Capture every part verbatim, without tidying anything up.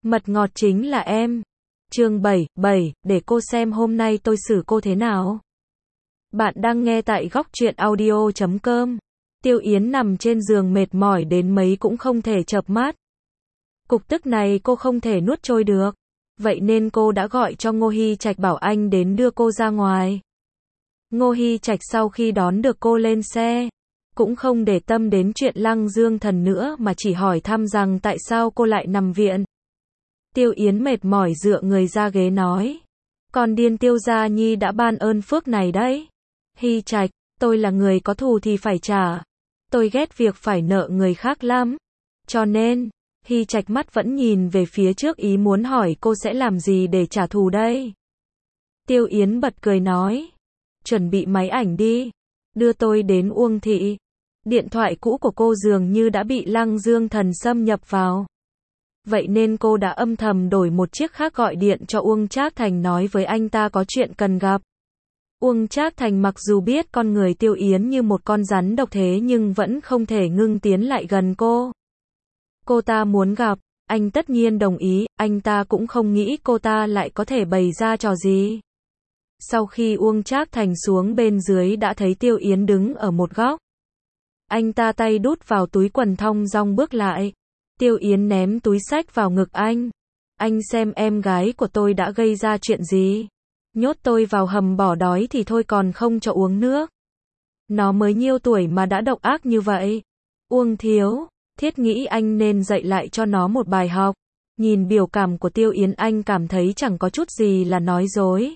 Mật ngọt chính là em. Chương bảy, bảy, để cô xem hôm nay tôi xử cô thế nào. Bạn đang nghe tại góc truyện audio chấm com. Tiêu Yến nằm trên giường mệt mỏi đến mấy cũng không thể chợp mắt. Cục tức này cô không thể nuốt trôi được. Vậy nên cô đã gọi cho Ngô Hy Trạch bảo anh đến đưa cô ra ngoài. Ngô Hy Trạch sau khi đón được cô lên xe, cũng không để tâm đến chuyện Lăng Dương Thần nữa mà chỉ hỏi thăm rằng tại sao cô lại nằm viện. Tiêu Yến mệt mỏi dựa người ra ghế nói. Con điên Tiêu Gia Nhi đã ban ơn phước này đấy. Hy Trạch, tôi là người có thù thì phải trả. Tôi ghét việc phải nợ người khác lắm. Cho nên, Hy Trạch mắt vẫn nhìn về phía trước ý muốn hỏi cô sẽ làm gì để trả thù đây. Tiêu Yến bật cười nói. Chuẩn bị máy ảnh đi. Đưa tôi đến Uông Thị. Điện thoại cũ của cô dường như đã bị Lăng Dương Thần xâm nhập vào. Vậy nên cô đã âm thầm đổi một chiếc khác gọi điện cho Uông Trác Thành nói với anh ta có chuyện cần gặp. Uông Trác Thành mặc dù biết con người Tiêu Yến như một con rắn độc thế nhưng vẫn không thể ngưng tiến lại gần cô. Cô ta muốn gặp, anh tất nhiên đồng ý, anh ta cũng không nghĩ cô ta lại có thể bày ra trò gì. Sau khi Uông Trác Thành xuống bên dưới đã thấy Tiêu Yến đứng ở một góc. Anh ta tay đút vào túi quần thong dong bước lại. Tiêu Yến ném túi xách vào ngực anh. Anh xem em gái của tôi đã gây ra chuyện gì. Nhốt tôi vào hầm bỏ đói thì thôi còn không cho uống nước. Nó mới nhiêu tuổi mà đã độc ác như vậy. Uông thiếu, thiết nghĩ anh nên dạy lại cho nó một bài học. Nhìn biểu cảm của Tiêu Yến anh cảm thấy chẳng có chút gì là nói dối.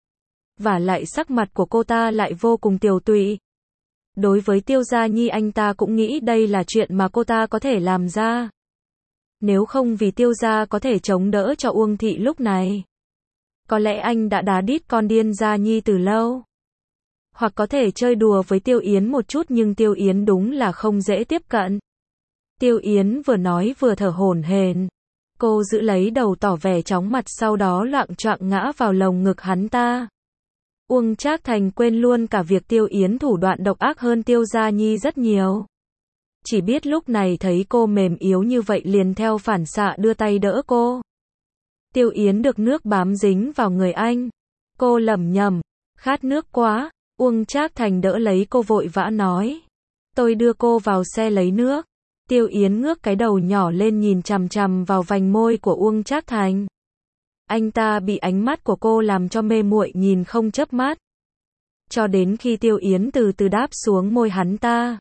Và lại sắc mặt của cô ta lại vô cùng tiều tụy. Đối với Tiêu Gia Nhi anh ta cũng nghĩ đây là chuyện mà cô ta có thể làm ra. Nếu không vì Tiêu Gia có thể chống đỡ cho Uông Thị lúc này. Có lẽ anh đã đá đít con điên Gia Nhi từ lâu. Hoặc có thể chơi đùa với Tiêu Yến một chút nhưng Tiêu Yến đúng là không dễ tiếp cận. Tiêu Yến vừa nói vừa thở hổn hển. Cô giữ lấy đầu tỏ vẻ chóng mặt sau đó loạng choạng ngã vào lồng ngực hắn ta. Uông Trác Thành quên luôn cả việc Tiêu Yến thủ đoạn độc ác hơn Tiêu Gia Nhi rất nhiều. Chỉ biết lúc này thấy cô mềm yếu như vậy liền theo phản xạ đưa tay đỡ cô. Tiêu Yến được nước bám dính vào người anh. Cô lẩm nhẩm, khát nước quá. Uông Trác Thành đỡ lấy cô vội vã nói. Tôi đưa cô vào xe lấy nước. Tiêu Yến ngước cái đầu nhỏ lên nhìn chằm chằm vào vành môi của Uông Trác Thành. Anh ta bị ánh mắt của cô làm cho mê muội nhìn không chớp mắt. Cho đến khi Tiêu Yến từ từ đáp xuống môi hắn ta.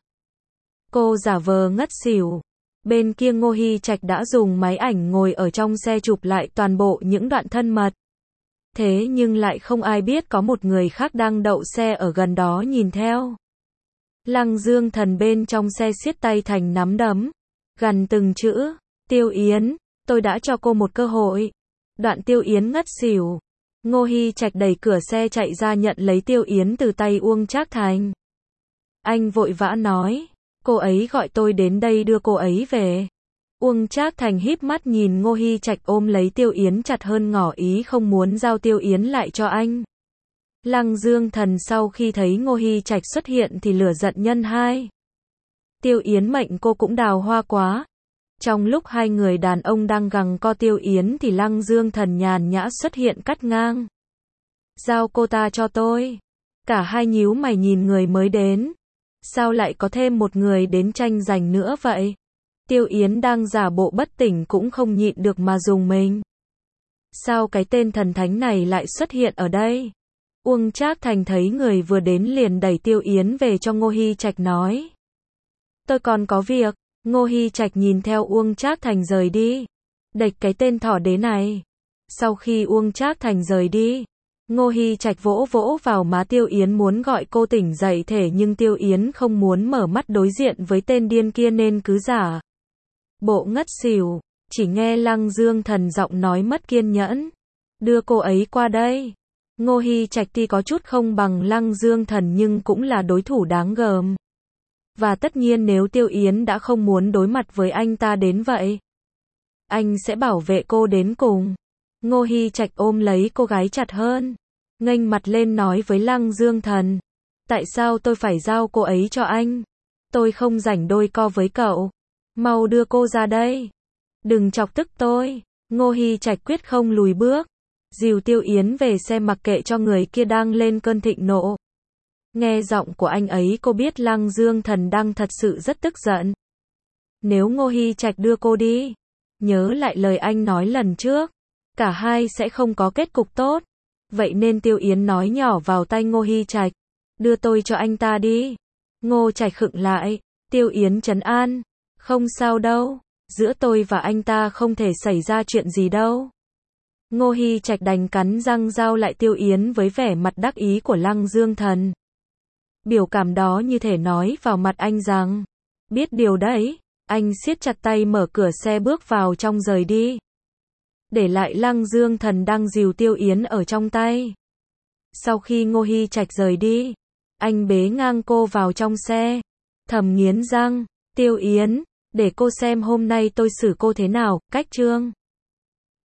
Cô giả vờ ngất xỉu. Bên kia Ngô Hy Trạch đã dùng máy ảnh ngồi ở trong xe chụp lại toàn bộ những đoạn thân mật. Thế nhưng lại không ai biết có một người khác đang đậu xe ở gần đó nhìn theo. Lăng Dương Thần bên trong xe siết tay thành nắm đấm. Gằn từng chữ. Tiêu Yến, tôi đã cho cô một cơ hội. Đoạn Tiêu Yến ngất xỉu. Ngô Hy Trạch đẩy cửa xe chạy ra nhận lấy Tiêu Yến từ tay Uông Trác Thành. Anh vội vã nói. Cô ấy gọi tôi đến đây đưa cô ấy về. Uông Trác Thành híp mắt nhìn Ngô Hy Trạch ôm lấy Tiêu Yến chặt hơn ngỏ ý không muốn giao Tiêu Yến lại cho anh. Lăng Dương Thần sau khi thấy Ngô Hy Trạch xuất hiện thì lửa giận nhân hai. Tiêu Yến mệnh cô cũng đào hoa quá. Trong lúc hai người đàn ông đang gằng co Tiêu Yến thì Lăng Dương Thần nhàn nhã xuất hiện cắt ngang. Giao cô ta cho tôi. Cả hai nhíu mày nhìn người mới đến. Sao lại có thêm một người đến tranh giành nữa vậy? Tiêu Yến đang giả bộ bất tỉnh cũng không nhịn được mà dùng mình. Sao cái tên thần thánh này lại xuất hiện ở đây? Uông Trác Thành thấy người vừa đến liền đẩy Tiêu Yến về cho Ngô Hy Trạch nói. Tôi còn có việc. Ngô Hy Trạch nhìn theo Uông Trác Thành rời đi. Đệch cái tên thỏ đế này. Sau khi Uông Trác Thành rời đi, Ngô Hy Trạch vỗ vỗ vào má Tiêu Yến muốn gọi cô tỉnh dậy thể nhưng Tiêu Yến không muốn mở mắt đối diện với tên điên kia nên cứ giả bộ ngất xỉu. Chỉ nghe Lăng Dương Thần giọng nói mất kiên nhẫn. Đưa cô ấy qua đây. Ngô Hy Trạch tuy có chút không bằng Lăng Dương Thần nhưng cũng là đối thủ đáng gờm. Và tất nhiên nếu Tiêu Yến đã không muốn đối mặt với anh ta đến vậy, anh sẽ bảo vệ cô đến cùng. Ngô Hy Trạch ôm lấy cô gái chặt hơn. Nghênh mặt lên nói với Lăng Dương Thần. Tại sao tôi phải giao cô ấy cho anh? Tôi không rảnh đôi co với cậu. Mau đưa cô ra đây. Đừng chọc tức tôi. Ngô Hi Trạch quyết không lùi bước, dìu Tiêu Yến về xe mặc kệ cho người kia đang lên cơn thịnh nộ. Nghe giọng của anh ấy cô biết Lăng Dương Thần đang thật sự rất tức giận. Nếu Ngô Hi Trạch đưa cô đi, nhớ lại lời anh nói lần trước, cả hai sẽ không có kết cục tốt. Vậy nên Tiêu Yến nói nhỏ vào tai Ngô Hi Trạch, đưa tôi cho anh ta đi. Ngô Trạch khựng lại, Tiêu Yến trấn an, không sao đâu, giữa tôi và anh ta không thể xảy ra chuyện gì đâu. Ngô Hi Trạch đành cắn răng giao lại Tiêu Yến với vẻ mặt đắc ý của Lăng Dương Thần. Biểu cảm đó như thể nói vào mặt anh rằng, biết điều đấy, anh siết chặt tay mở cửa xe bước vào trong rời đi. Để lại Lăng Dương Thần đang dìu Tiêu Yến ở trong tay. Sau khi Ngô Hi Trạch rời đi, anh bế ngang cô vào trong xe, thầm nghiến răng, Tiêu Yến, để cô xem hôm nay tôi xử cô thế nào, cách chương.